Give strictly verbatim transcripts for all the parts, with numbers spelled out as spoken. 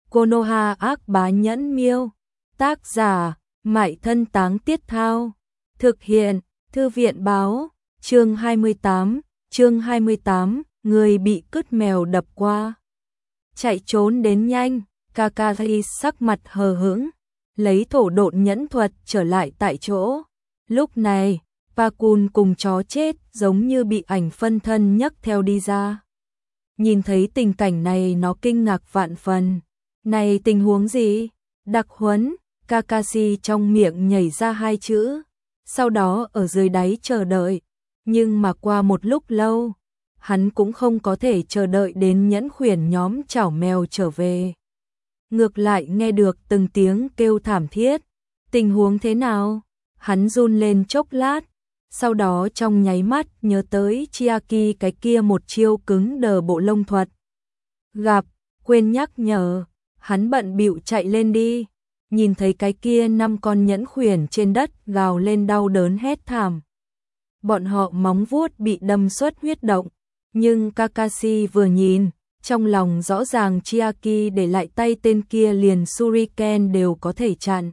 Konoha ác bá nhẫn miêu. Tác giả, Mại Thân Táng Tiết Thao. Thực hiện, Thư viện báo. Chương hai mươi tám, chương hai mươi tám, người bị cứt mèo đập qua. Chạy trốn đến nhanh, Kakashi sắc mặt hờ hững, lấy thổ độn nhẫn thuật trở lại tại chỗ. Lúc này, Pakun cùng chó chết giống như bị ảnh phân thân nhấc theo đi ra. Nhìn thấy tình cảnh này nó kinh ngạc vạn phần. Này tình huống gì? Đặc huấn, Kakashi trong miệng nhảy ra hai chữ. Sau đó ở dưới đáy chờ đợi. Nhưng mà qua một lúc lâu, hắn cũng không có thể chờ đợi đến nhẫn khuyển nhóm chảo mèo trở về. Ngược lại nghe được từng tiếng kêu thảm thiết. Tình huống thế nào? Hắn run lên chốc lát. Sau đó trong nháy mắt nhớ tới Chiaki cái kia một chiêu cứng đờ bộ lông thuật. Gặp, quên nhắc nhở, hắn bận bịu chạy lên đi. Nhìn thấy cái kia năm con nhẫn khuyển trên đất gào lên đau đớn hét thảm. Bọn họ móng vuốt bị đâm xuất huyết động. Nhưng Kakashi vừa nhìn, trong lòng rõ ràng Chiaki để lại tay tên kia liền Shuriken đều có thể chặn.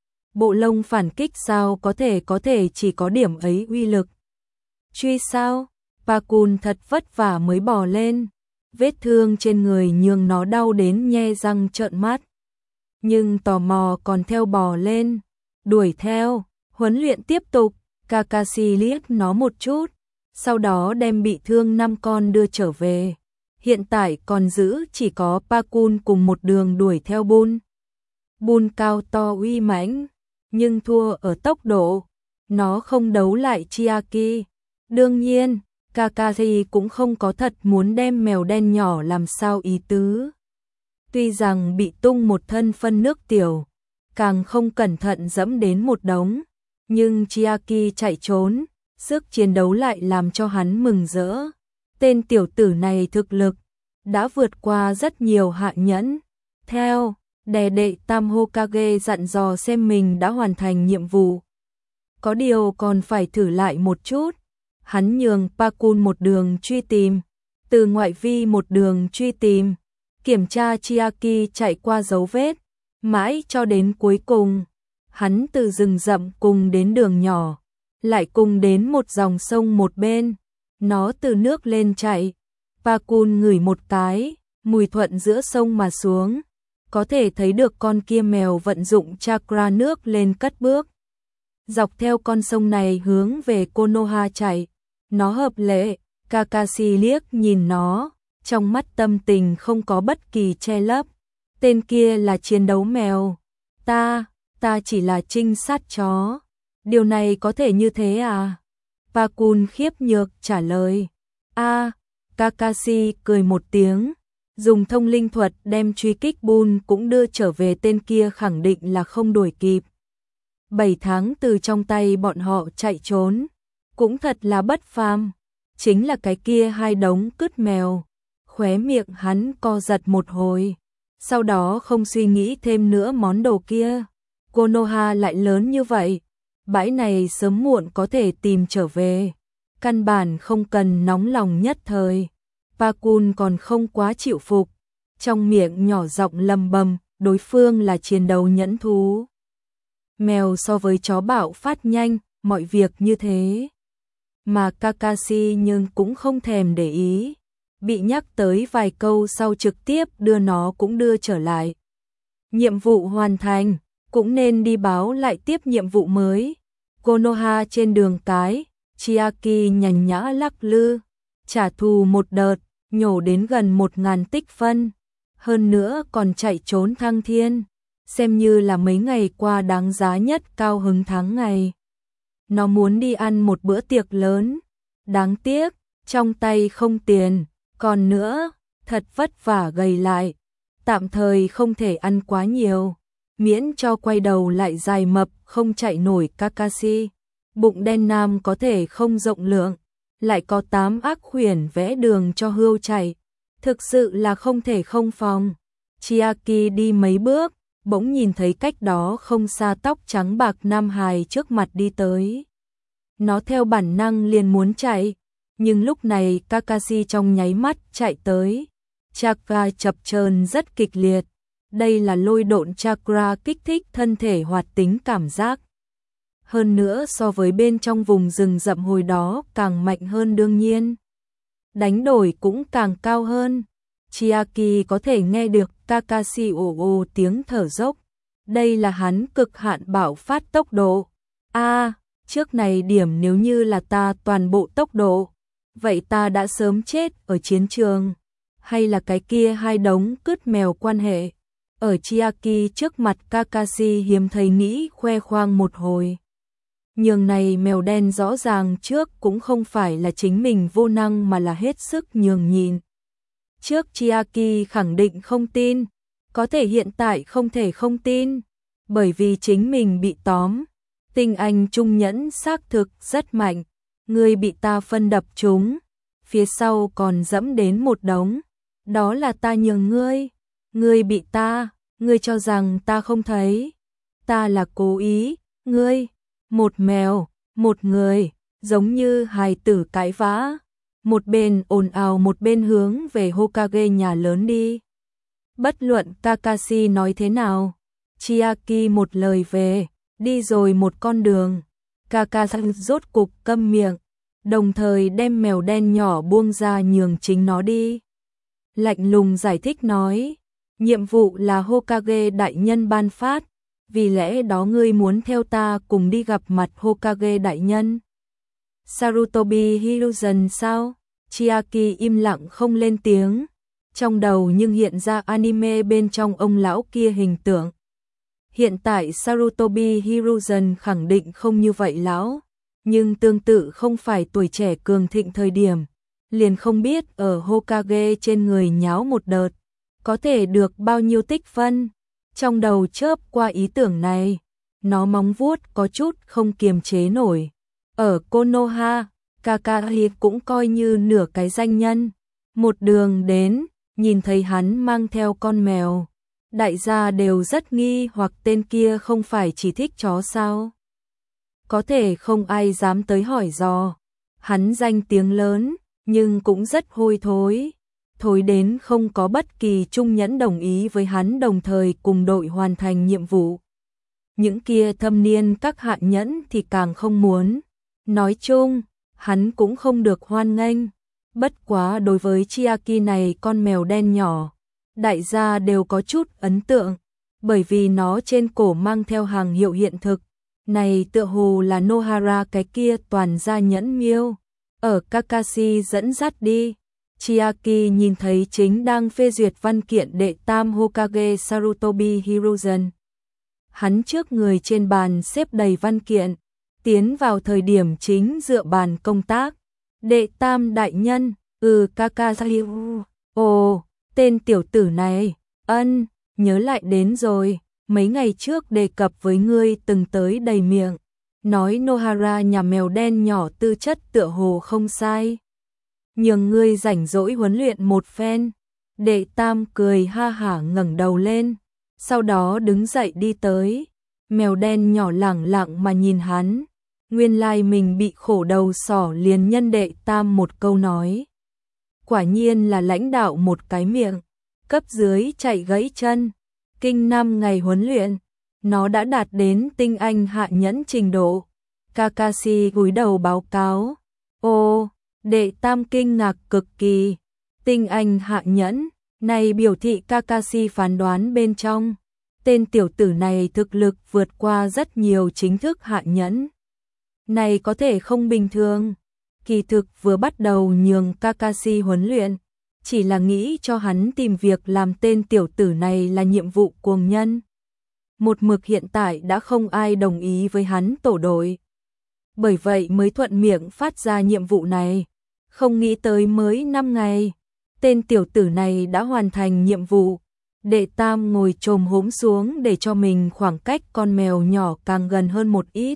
Bộ lông phản kích sao có thể có thể chỉ có điểm ấy uy lực. Truy sao? Pakun thật vất vả mới bò lên. Vết thương trên người nhường nó đau đến nhe răng trợn mắt. Nhưng tò mò còn theo bò lên. Đuổi theo, huấn luyện tiếp tục. Kakashi liếc nó một chút. Sau đó đem bị thương năm con đưa trở về. Hiện tại còn giữ chỉ có Pakun cùng một đường đuổi theo Bun. Bun cao to uy mãnh, nhưng thua ở tốc độ. Nó không đấu lại Chiaki. Đương nhiên, Kakashi cũng không có thật muốn đem mèo đen nhỏ làm sao ý tứ. Tuy rằng bị tung một thân phân nước tiểu, càng không cẩn thận dẫm đến một đống, nhưng Chiaki chạy trốn, sức chiến đấu lại làm cho hắn mừng rỡ. Tên tiểu tử này thực lực đã vượt qua rất nhiều hạ nhẫn. Theo đè đệ Tam Hokage dặn dò xem mình đã hoàn thành nhiệm vụ. Có điều còn phải thử lại một chút. Hắn nhường Pakun một đường truy tìm, từ ngoại vi một đường truy tìm, kiểm tra Chiaki chạy qua dấu vết, mãi cho đến cuối cùng. Hắn từ rừng rậm cùng đến đường nhỏ, lại cùng đến một dòng sông một bên. Nó từ nước lên chạy. Pakun ngửi một cái, mùi thuận giữa sông mà xuống. Có thể thấy được con kia mèo vận dụng chakra nước lên cất bước. Dọc theo con sông này hướng về Konoha chạy. Nó hợp lệ, Kakashi liếc nhìn nó, trong mắt tâm tình không có bất kỳ che lấp. Tên kia là chiến đấu mèo. Ta, ta chỉ là trinh sát chó. Điều này có thể như thế à? Pakun khiếp nhược trả lời. A, Kakashi cười một tiếng. Dùng thông linh thuật đem truy kích Bun cũng đưa trở về, tên kia khẳng định là không đuổi kịp. Bảy tháng từ trong tay bọn họ chạy trốn, cũng thật là bất phàm. Chính là cái kia hai đống cứt mèo. Khóe miệng hắn co giật một hồi. Sau đó không suy nghĩ thêm nữa món đồ kia. Konoha lại lớn như vậy. Bãi này sớm muộn có thể tìm trở về. Căn bản không cần nóng lòng nhất thời. Pakun còn không quá chịu phục. Trong miệng nhỏ giọng lầm bầm, đối phương là chiến đấu nhẫn thú. Mèo so với chó bạo phát nhanh, mọi việc như thế. Mà Kakashi nhưng cũng không thèm để ý. Bị nhắc tới vài câu sau trực tiếp đưa nó cũng đưa trở lại. Nhiệm vụ hoàn thành, cũng nên đi báo lại tiếp nhiệm vụ mới. Konoha trên đường cái, Chiaki nhàn nhã lắc lư, trả thù một đợt, nhổ đến gần một ngàn tích phân. Hơn nữa còn chạy trốn thăng thiên, xem như là mấy ngày qua đáng giá nhất cao hứng tháng ngày. Nó muốn đi ăn một bữa tiệc lớn, đáng tiếc, trong tay không tiền, còn nữa, thật vất vả gầy lại, tạm thời không thể ăn quá nhiều, miễn cho quay đầu lại dài mập không chạy nổi. Kakashi, bụng đen nam có thể không rộng lượng, lại có tám ác khuyển vẽ đường cho hươu chạy, thực sự là không thể không phòng. Chiaki đi mấy bước, bỗng nhìn thấy cách đó không xa tóc trắng bạc nam hài trước mặt đi tới. Nó theo bản năng liền muốn chạy, nhưng lúc này Kakashi trong nháy mắt chạy tới. Chakra chập chờn rất kịch liệt, Đây là lôi độn chakra kích thích thân thể hoạt tính cảm giác. Hơn nữa so với bên trong vùng rừng rậm hồi đó càng mạnh hơn đương nhiên. Đánh đổi cũng càng cao hơn. Chiaki có thể nghe được Kakashi ồ ồ tiếng thở dốc. Đây là hắn cực hạn bạo phát tốc độ. A, à, trước này điểm nếu như là ta toàn bộ tốc độ, vậy ta đã sớm chết ở chiến trường. Hay là cái kia hai đống cứt mèo quan hệ. Ở Chiaki trước mặt Kakashi hiếm thấy nghĩ khoe khoang một hồi. Nhường này mèo đen rõ ràng trước cũng không phải là chính mình vô năng mà là hết sức nhường nhịn. Trước Chiaki khẳng định không tin, có thể hiện tại không thể không tin, bởi vì chính mình bị tóm. Tinh anh trung nhẫn xác thực rất mạnh, ngươi bị ta phân đập trúng, phía sau còn dẫm đến một đống, đó là ta nhường ngươi, ngươi bị ta, ngươi cho rằng ta không thấy, ta là cố ý, ngươi, một mèo, một người, giống như hài tử cãi vã, một bên ồn ào một bên hướng về Hokage nhà lớn đi. Bất luận Kakashi nói thế nào, Chiaki một lời về, đi rồi một con đường. Kakashi rốt cục câm miệng, đồng thời đem mèo đen nhỏ buông ra nhường chính nó đi. Lạnh lùng giải thích nói, nhiệm vụ là Hokage đại nhân ban phát, vì lẽ đó ngươi muốn theo ta cùng đi gặp mặt Hokage đại nhân. Sarutobi Hiruzen sao? Chiaki im lặng không lên tiếng, trong đầu nhưng hiện ra anime bên trong ông lão kia hình tượng. Hiện tại Sarutobi Hiruzen khẳng định không như vậy lão, nhưng tương tự không phải tuổi trẻ cường thịnh thời điểm, liền không biết ở Hokage trên người nháo một đợt, có thể được bao nhiêu tích phân. Trong đầu chớp qua ý tưởng này, nó móng vuốt có chút không kiềm chế nổi. Ở Konoha, Kakashi cũng coi như nửa cái danh nhân. Một đường đến, nhìn thấy hắn mang theo con mèo. Đại gia đều rất nghi hoặc tên kia không phải chỉ thích chó sao. Có thể không ai dám tới hỏi dò. Hắn danh tiếng lớn, nhưng cũng rất hôi thối. Thối đến không có bất kỳ trung nhẫn đồng ý với hắn đồng thời cùng đội hoàn thành nhiệm vụ. Những kia thâm niên các hạ nhẫn thì càng không muốn. Nói chung, hắn cũng không được hoan nghênh. Bất quá đối với Chiaki này con mèo đen nhỏ, đại gia đều có chút ấn tượng, bởi vì nó trên cổ mang theo hàng hiệu hiện thực. Này tựa hồ là Nohara cái kia toàn gia nhẫn miêu. Ở Kakashi dẫn dắt đi, Chiaki nhìn thấy chính đang phê duyệt văn kiện đệ tam Hokage Sarutobi Hiruzen. Hắn trước người trên bàn xếp đầy văn kiện, tiến vào thời điểm chính dựa bàn công tác. Đệ tam đại nhân, ừ Kakashi, ồ, tên tiểu tử này, ân, nhớ lại đến rồi, mấy ngày trước đề cập với ngươi từng tới đầy miệng, nói Nohara nhà mèo đen nhỏ tư chất tựa hồ không sai. Nhường ngươi rảnh rỗi huấn luyện một phen. Đệ tam cười ha hả ngẩng đầu lên, sau đó đứng dậy đi tới. Mèo đen nhỏ lẳng lặng mà nhìn hắn. Nguyên lai mình bị khổ đầu sỏ liền nhân đệ tam một câu nói. Quả nhiên là lãnh đạo một cái miệng, cấp dưới chạy gãy chân. Kinh năm ngày huấn luyện, nó đã đạt đến tinh anh hạ nhẫn trình độ. Kakashi cúi đầu báo cáo. Ô, đệ tam kinh ngạc cực kỳ. Tinh anh hạ nhẫn, này biểu thị Kakashi phán đoán bên trong. Tên tiểu tử này thực lực vượt qua rất nhiều chính thức hạ nhẫn. Này có thể không bình thường. Kỳ thực vừa bắt đầu nhường Kakashi huấn luyện, chỉ là nghĩ cho hắn tìm việc làm tên tiểu tử này là nhiệm vụ cuồng nhân. Một mực hiện tại đã không ai đồng ý với hắn tổ đội. Bởi vậy mới thuận miệng phát ra nhiệm vụ này. Không nghĩ tới mới năm ngày, tên tiểu tử này đã hoàn thành nhiệm vụ. Đệ tam ngồi chồm hổm xuống để cho mình khoảng cách con mèo nhỏ càng gần hơn một ít.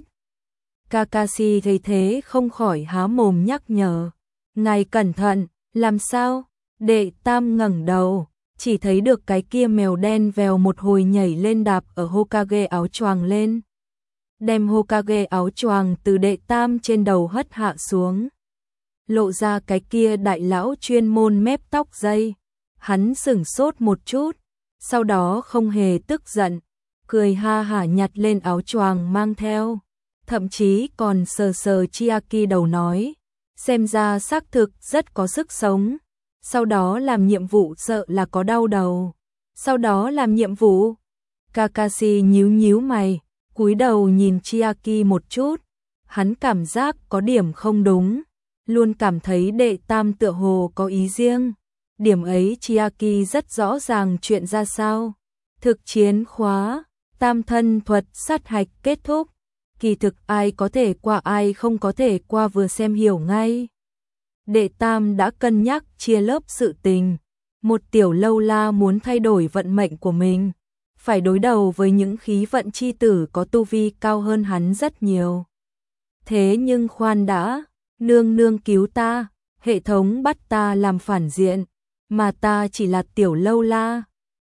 Kakashi thấy thế không khỏi há mồm nhắc nhở. Ngài cẩn thận, làm sao? Đệ tam ngẩng đầu, chỉ thấy được cái kia mèo đen vèo một hồi nhảy lên đạp ở Hokage áo choàng lên. Đem Hokage áo choàng từ đệ tam trên đầu hất hạ xuống. Lộ ra cái kia đại lão chuyên môn mép tóc dây. Hắn sửng sốt một chút, sau đó không hề tức giận, cười ha hả nhặt lên áo choàng mang theo, thậm chí còn sờ sờ Chiaki đầu nói, xem ra xác thực rất có sức sống, sau đó làm nhiệm vụ sợ là có đau đầu, sau đó làm nhiệm vụ. Kakashi nhíu nhíu mày, cúi đầu nhìn Chiaki một chút, hắn cảm giác có điểm không đúng, luôn cảm thấy đệ tam tựa hồ có ý riêng. Điểm ấy Chiaki rất rõ ràng chuyện ra sao. Thực chiến khóa, tam thân thuật sát hạch kết thúc. Kỳ thực ai có thể qua ai không có thể qua vừa xem hiểu ngay. Đệ tam đã cân nhắc chia lớp sự tình. Một tiểu lâu la muốn thay đổi vận mệnh của mình, phải đối đầu với những khí vận chi tử có tu vi cao hơn hắn rất nhiều. Thế nhưng khoan đã, nương nương cứu ta, hệ thống bắt ta làm phản diện, mà ta chỉ là tiểu lâu la,